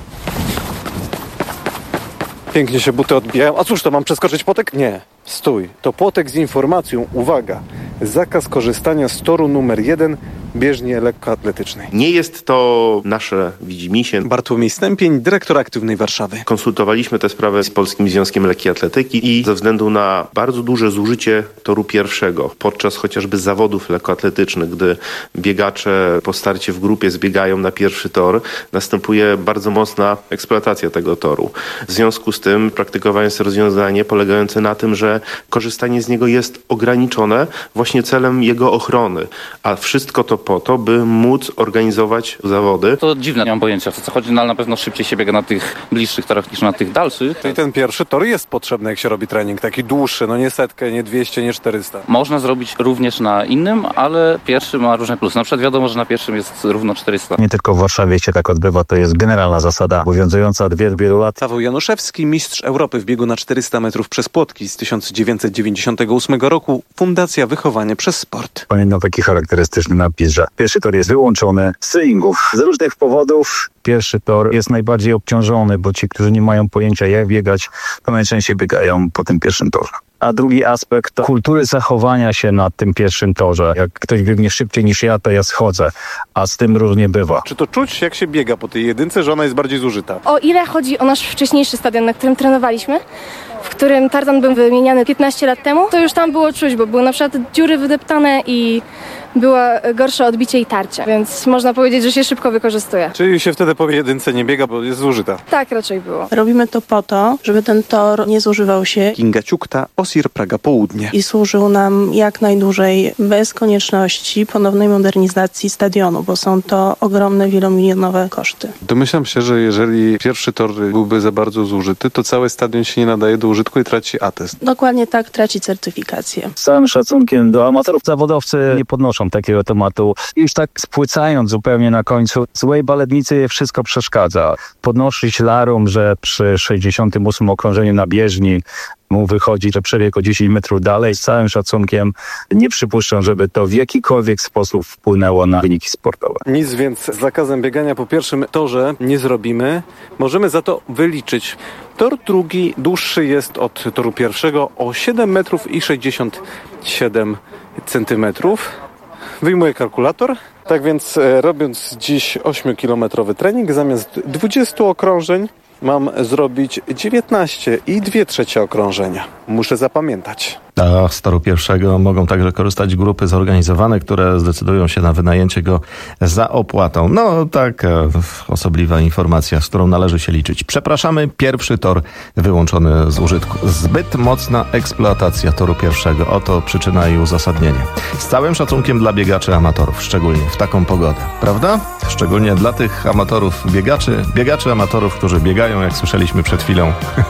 Pięknie się buty odbijają. A cóż, to mam przeskoczyć płotek? Nie. Stój. To płotek z informacją. Uwaga. Zakaz korzystania z toru numer jeden bieżni lekkoatletycznej. Nie jest to nasze widzimisię. Bartłomiej Stępień, dyrektor Aktywnej Warszawy. Konsultowaliśmy tę sprawę z Polskim Związkiem Lekkiej Atletyki i ze względu na bardzo duże zużycie toru pierwszego podczas chociażby zawodów lekkoatletycznych, gdy biegacze po starcie w grupie zbiegają na pierwszy tor, następuje bardzo mocna eksploatacja tego toru. W związku z tym praktykowane jest rozwiązanie polegające na tym, że korzystanie z niego jest ograniczone właśnie celem jego ochrony, a wszystko to po to, by móc organizować zawody. To dziwne, nie mam pojęcia, o co chodzi, no ale na pewno szybciej się biega na tych bliższych torach niż na tych dalszych. Czyli ten pierwszy tor jest potrzebny, jak się robi trening, taki dłuższy, no nie setkę, nie dwieście, nie czterysta. Można zrobić również na innym, ale pierwszy ma różne plusy. Na przykład wiadomo, że na pierwszym jest równo czterysta. Nie tylko w Warszawie się tak odbywa, to jest generalna zasada obowiązująca od wielu, wielu lat. Paweł Januszewski, mistrz Europy w biegu na czterysta metrów przez płotki z tysiąc dziewięćset dziewięćdziesiątego ósmego roku, Fundacja Wychowanie przez Sport. Pamiętam taki charakterystyczny napis, że pierwszy tor jest wyłączony z treingów. Z różnych powodów pierwszy tor jest najbardziej obciążony, bo ci, którzy nie mają pojęcia jak biegać, to najczęściej biegają po tym pierwszym torze. A drugi aspekt to kultury zachowania się na tym pierwszym torze. Jak ktoś biegnie szybciej niż ja, to ja schodzę, a z tym różnie bywa. Czy to czuć, jak się biega po tej jedynce, że ona jest bardziej zużyta? O ile chodzi o nasz wcześniejszy stadion, na którym trenowaliśmy, w którym tartan był wymieniany piętnaście lat temu, to już tam było czuć, bo były na przykład dziury wydeptane i było gorsze odbicie i tarcie, więc można powiedzieć, że się szybko wykorzystuje. Czyli się wtedy po jedynce nie biega, bo jest zużyta? Tak raczej było. Robimy to po to, żeby ten tor nie zużywał się. Kinga Ciukta, Osir Praga Południe. I służył nam jak najdłużej bez konieczności ponownej modernizacji stadionu, bo są to ogromne, wielomilionowe koszty. Domyślam się, że jeżeli pierwszy tor byłby za bardzo zużyty, to cały stadion się nie nadaje do użytku i traci atest. Dokładnie tak, traci certyfikację. Z całym szacunkiem do amatorów, zawodowcy nie podnoszą takiego tematu. Już tak spłycając zupełnie na końcu, złej baletnicy wszystko przeszkadza. Podnosić larum, że przy sześćdziesiątym ósmym okrążeniu na bieżni mu wychodzi, że przebiegł o dziesięć metrów dalej. Z całym szacunkiem nie przypuszczam, żeby to w jakikolwiek sposób wpłynęło na wyniki sportowe. Nic więc z zakazem biegania po pierwszym torze nie zrobimy. Możemy za to wyliczyć. Tor drugi dłuższy jest od toru pierwszego o siedem metrów i sześćdziesiąt siedem centymetrów. Wyjmuję kalkulator. Tak więc e, robiąc dziś ośmiokilometrowy trening, zamiast dwudziestu okrążeń mam zrobić dziewiętnaście i dwie trzecie okrążenia. Muszę zapamiętać. A z toru pierwszego mogą także korzystać grupy zorganizowane, które zdecydują się na wynajęcie go za opłatą. No tak, osobliwa informacja, z którą należy się liczyć. Przepraszamy, pierwszy tor wyłączony z użytku. Zbyt mocna eksploatacja toru pierwszego. Oto przyczyna i uzasadnienie. Z całym szacunkiem dla biegaczy amatorów, szczególnie w taką pogodę. Prawda? Szczególnie dla tych amatorów biegaczy, biegaczy amatorów, którzy biegają, jak słyszeliśmy przed chwilą,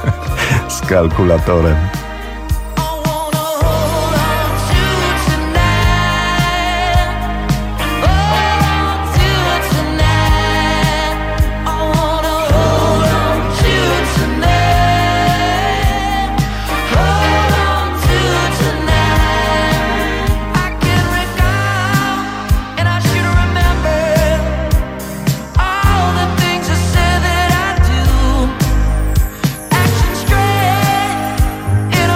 z kalkulatorem. In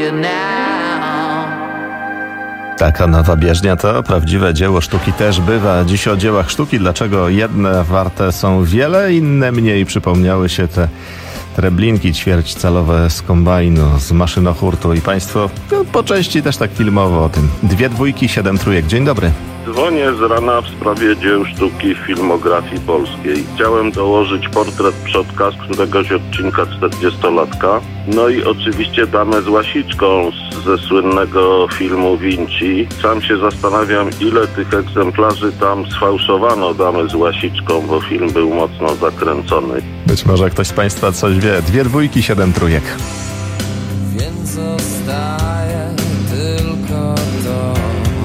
you now. Taka nowa bieżnia to prawdziwe dzieło sztuki też bywa. Dziś o dziełach sztuki, dlaczego jedne warte są wiele, inne mniej. Przypomniały się te treblinki ćwierćcalowe z kombajnu, z maszynohurtu i państwo no, po części też tak filmowo o tym. Dwie dwójki, siedem trójek. Dzień dobry. Dzwonię z rana w sprawie dzieł sztuki w filmografii polskiej. Chciałem dołożyć portret przodka z któregoś odcinka czterdziestolatka. No i oczywiście damę z łasiczką ze słynnego filmu Vinci. Sam się zastanawiam, ile tych egzemplarzy tam sfałszowano damę z łasiczką, bo film był mocno zakręcony. Być może ktoś z państwa coś wie. Dwie dwójki, siedem trójek. Więc zostaje tylko to.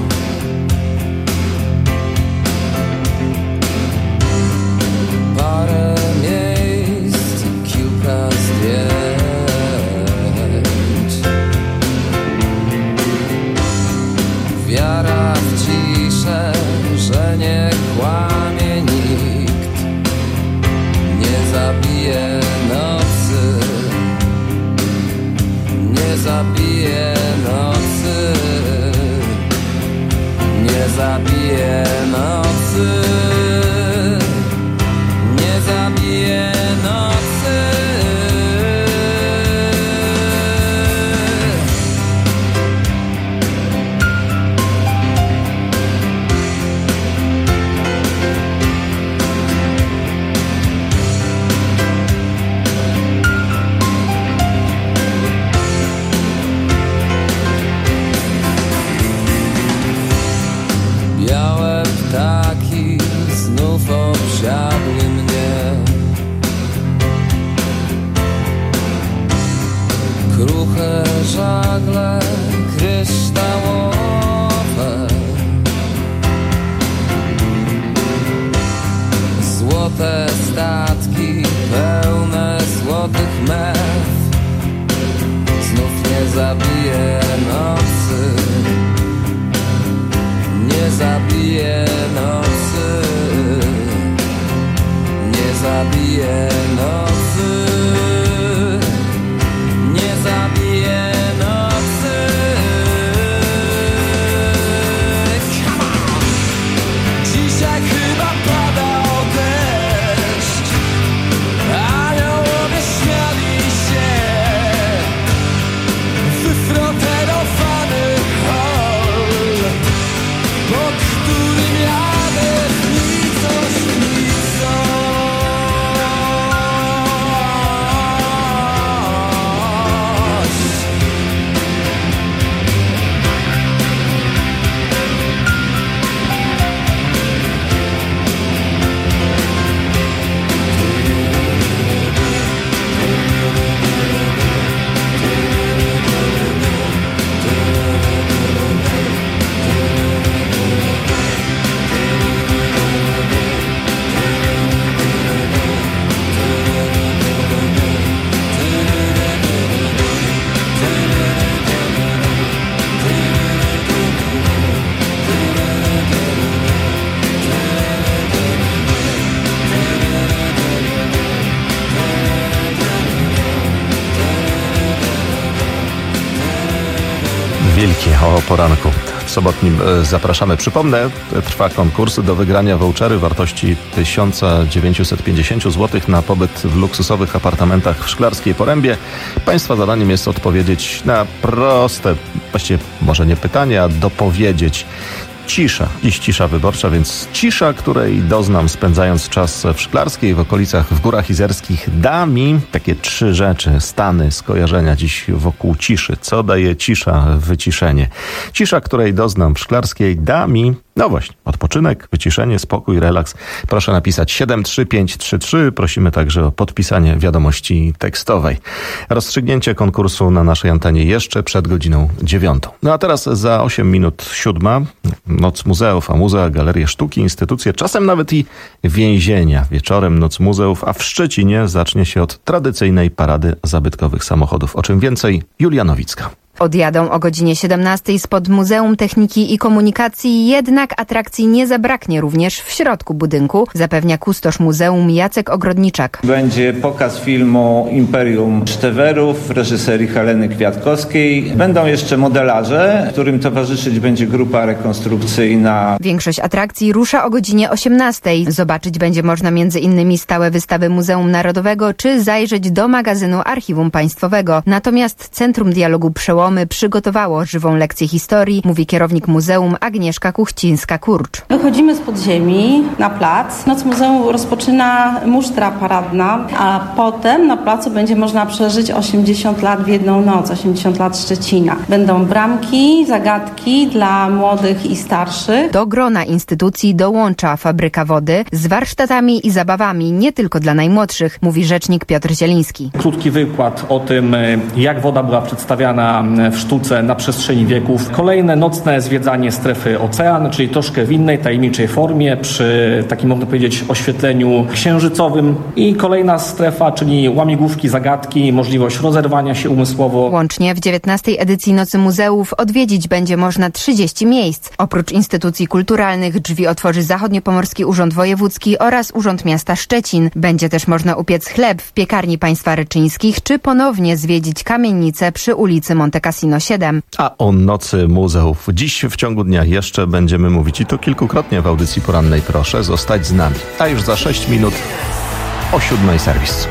Parę miejsc i kilka zdjęć. Wiara w ciszę, że nie kłamie nikt. Nie zabije nocy. Nie zabije nocy. Nie zabije nocy. Nie zabije nocy. Białe ptaki znów obsiadły mnie. Kruche żagle kryształowe. Złote statki pełne złotych mew. Znów nie zabije nocy. Nie zabije nocy. Nie zabije nocy. Nie zabije nocy. Dzisiaj chyba padał deszcz. Aniołowie śmiali się. Wyfroterowany hol, pod którym jadę ślicą, ślicą. Wielki o poranku. W sobotnim zapraszamy. Przypomnę, trwa konkurs do wygrania vouchery wartości tysiąc dziewięćset pięćdziesiąt złotych na pobyt w luksusowych apartamentach w Szklarskiej Porębie. Państwa zadaniem jest odpowiedzieć na proste, właściwie może nie pytanie, a dopowiedzieć. Cisza. Dziś cisza wyborcza, więc cisza, której doznam spędzając czas w Szklarskiej, w okolicach, w Górach Izerskich, da mi takie trzy rzeczy, stany, skojarzenia dziś wokół ciszy. Co daje cisza, wyciszenie? Cisza, której doznam w Szklarskiej, da mi, no właśnie, odpoczynek, wyciszenie, spokój, relaks. Proszę napisać siedem trzy pięć trzy trzy. Prosimy także o podpisanie wiadomości tekstowej. Rozstrzygnięcie konkursu na naszej antenie jeszcze przed godziną dziewiątą. No a teraz za osiem minut siódma. Noc muzeów, a muzea, galerie sztuki, instytucje, czasem nawet i więzienia. Wieczorem Noc Muzeów, a w Szczecinie zacznie się od tradycyjnej parady zabytkowych samochodów. O czym więcej, Julia Nowicka. Odjadą o godzinie siedemnastej spod Muzeum Techniki i Komunikacji, jednak atrakcji nie zabraknie również w środku budynku, zapewnia kustosz muzeum Jacek Ogrodniczak. Będzie pokaz filmu Imperium Sztewerów w reżyserii Heleny Kwiatkowskiej. Będą jeszcze modelarze, którym towarzyszyć będzie grupa rekonstrukcyjna. Większość atrakcji rusza o godzinie osiemnastej. Zobaczyć będzie można między innymi stałe wystawy Muzeum Narodowego czy zajrzeć do magazynu Archiwum Państwowego. Natomiast Centrum Dialogu Przełomy przygotowało żywą lekcję historii, mówi kierownik muzeum Agnieszka Kuchcińska-Kurcz. Wychodzimy z podziemi na plac. Noc muzeum rozpoczyna musztra paradna, a potem na placu będzie można przeżyć osiemdziesiąt lat w jedną noc, osiemdziesiąt lat Szczecina. Będą bramki, zagadki dla młodych i starszych. Do grona instytucji dołącza Fabryka Wody z warsztatami i zabawami nie tylko dla najmłodszych, mówi rzecznik Piotr Zieliński. Krótki wykład o tym, jak woda była przedstawiana w sztuce na przestrzeni wieków. Kolejne nocne zwiedzanie strefy ocean, czyli troszkę w innej, tajemniczej formie, przy takim, można powiedzieć, oświetleniu księżycowym. I kolejna strefa, czyli łamigłówki, zagadki, możliwość rozerwania się umysłowo. Łącznie w dziewiętnastej edycji Nocy Muzeów odwiedzić będzie można trzydzieści miejsc. Oprócz instytucji kulturalnych drzwi otworzy Zachodniopomorski Urząd Wojewódzki oraz Urząd Miasta Szczecin. Będzie też można upiec chleb w piekarni państwa ryczyńskich, czy ponownie zwiedzić kamienicę przy ulicy Monte Cassino siedem. A o Nocy Muzeów dziś w ciągu dnia jeszcze będziemy mówić i to kilkukrotnie w audycji porannej. Proszę zostać z nami. A już za sześć minut o siódmej serwis.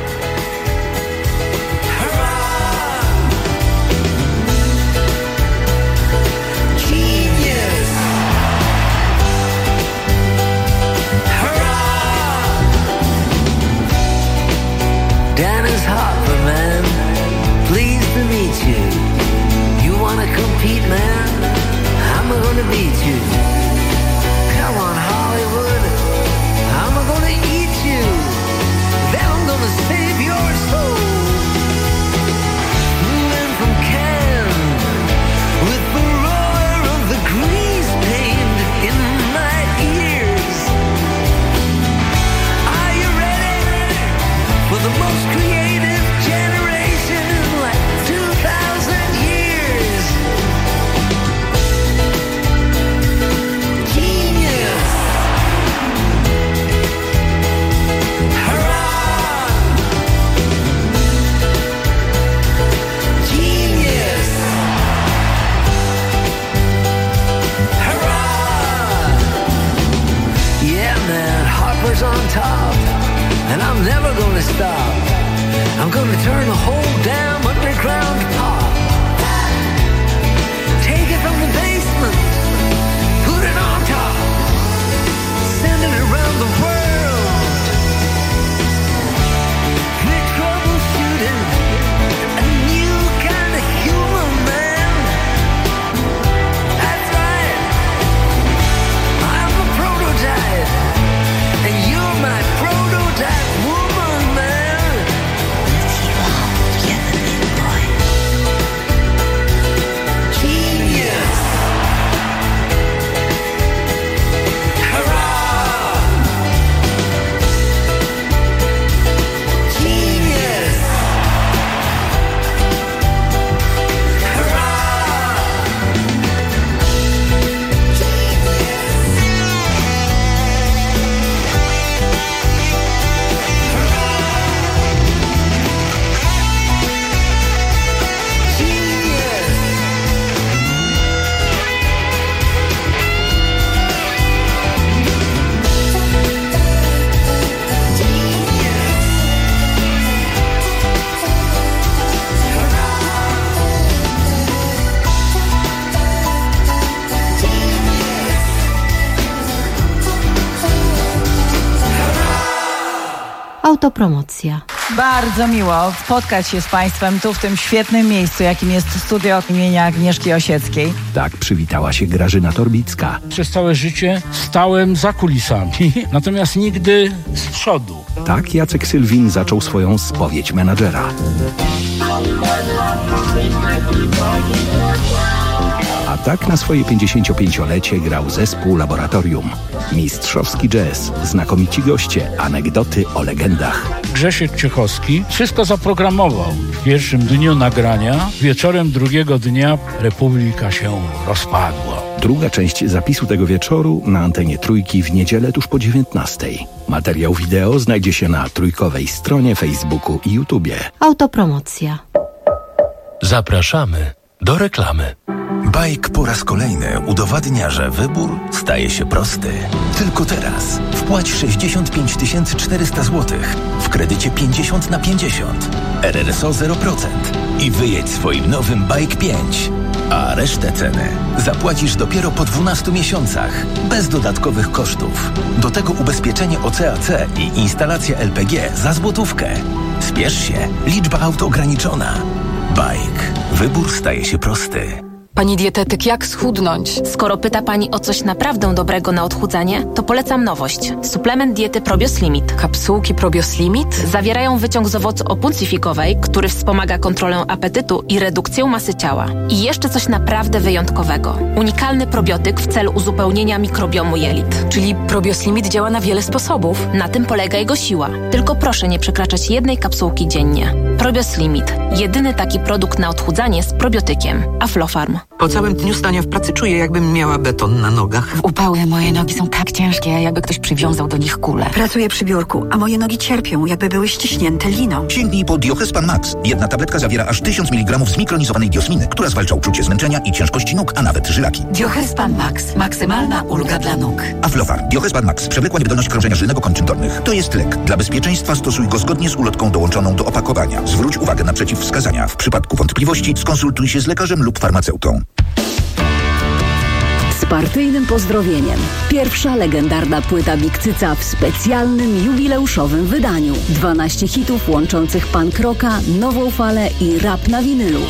Autopromocja. Bardzo miło spotkać się z Państwem tu w tym świetnym miejscu, jakim jest studio imienia Agnieszki Osieckiej. Tak przywitała się Grażyna Torbicka. Przez całe życie stałem za kulisami, natomiast nigdy z przodu. Tak Jacek Sylwin zaczął swoją spowiedź menadżera. A Tak na swoje pięćdziesięciopięciolecie grał zespół Laboratorium. Mistrzowski jazz, znakomici goście, anegdoty o legendach. Grzesiek Ciechowski wszystko zaprogramował. W pierwszym dniu nagrania, wieczorem drugiego dnia Republika się rozpadła. Druga część zapisu tego wieczoru na antenie Trójki w niedzielę tuż po dziewiętnastej. Materiał wideo znajdzie się na trójkowej stronie Facebooku i YouTubie. Autopromocja. Zapraszamy do reklamy. Bajk po raz kolejny udowadnia, że wybór staje się prosty. Tylko teraz wpłać sześćdziesiąt pięć tysięcy czterysta złotych w kredycie pięćdziesiąt na pięćdziesiąt, R R S O zero procent i wyjedź swoim nowym Bajk pięć. A resztę ceny zapłacisz dopiero po dwunastu miesiącach, bez dodatkowych kosztów. Do tego ubezpieczenie O C A C i instalacja L P G za złotówkę. Spiesz się, liczba aut ograniczona. Bajk. Wybór staje się prosty. Pani dietetyk, jak schudnąć? Skoro pyta Pani o coś naprawdę dobrego na odchudzanie, to polecam nowość. Suplement diety Probios Limit. Kapsułki Probios Limit? Zawierają wyciąg z owocu opuncifikowej, który wspomaga kontrolę apetytu i redukcję masy ciała. I jeszcze coś naprawdę wyjątkowego. Unikalny probiotyk w celu uzupełnienia mikrobiomu jelit. Czyli Probios Limit działa na wiele sposobów. Na tym polega jego siła. Tylko proszę nie przekraczać jednej kapsułki dziennie. Probios Limit. Jedyny taki produkt na odchudzanie z probiotykiem. Aflofarm. Po całym dniu stania w pracy czuję, jakbym miała beton na nogach. W upały moje nogi są tak ciężkie, jakby ktoś przywiązał do nich kulę. Pracuję przy biurku, a moje nogi cierpią, jakby były ściśnięte liną. Sięgnij po Diohespan Max. Jedna tabletka zawiera aż tysiąc miligramów zmikronizowanej diosminy, która zwalcza uczucie zmęczenia i ciężkości nóg, a nawet żylaki. Diohespan Max. Maksymalna ulga dla nóg. Aflofarm. Diohespan Max. Przewlekła niewydolność krążenia żylnego kończyn dolnych. To jest lek. Dla bezpieczeństwa stosuj go zgodnie z ulotką dołączoną do opakowania. Zwróć uwagę na przeciwwskazania. W przypadku wątpliwości skonsultuj się z lekarzem lub farmaceutą. Z partyjnym pozdrowieniem. Pierwsza legendarna płyta Big Cyca w specjalnym, jubileuszowym wydaniu. dwanaście hitów łączących punk rocka, nową falę i rap na winylu.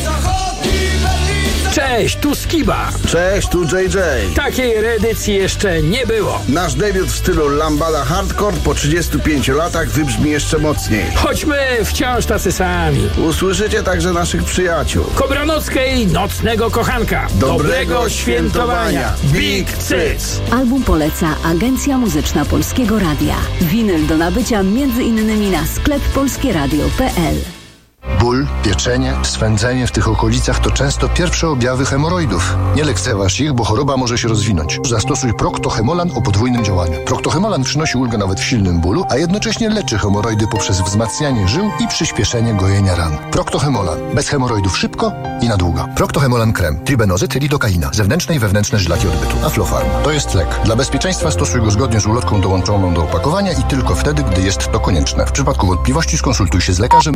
Cześć, tu Skiba. Cześć, tu J J. Takiej reedycji jeszcze nie było. Nasz debiut w stylu lambada hardcore po trzydziestu pięciu latach wybrzmi jeszcze mocniej. Choćmy wciąż tacy sami. Usłyszycie także naszych przyjaciół. Kobranockiej Nocnego Kochanka. Dobrego, Dobrego świętowania. Big Cyc. Album poleca Agencja Muzyczna Polskiego Radia. Winyl do nabycia między innymi na sklep polskieradio kropka p l. Ból, pieczenie, swędzenie w tych okolicach to często pierwsze objawy hemoroidów. Nie lekceważ ich, bo choroba może się rozwinąć. Zastosuj Procto-Hemolan o podwójnym działaniu. Procto-Hemolan przynosi ulgę nawet w silnym bólu, a jednocześnie leczy hemoroidy poprzez wzmacnianie żył i przyspieszenie gojenia ran. Procto-Hemolan. Bez hemoroidów szybko i na długo. Procto-Hemolan krem. Tribenozyt, lidokaina. Zewnętrzne i wewnętrzne żylaki odbytu. Aflofarm. To jest lek. Dla bezpieczeństwa stosuj go zgodnie z ulotką dołączoną do opakowania i tylko wtedy, gdy jest to konieczne. W przypadku wątpliwości skonsultuj się z lekarzem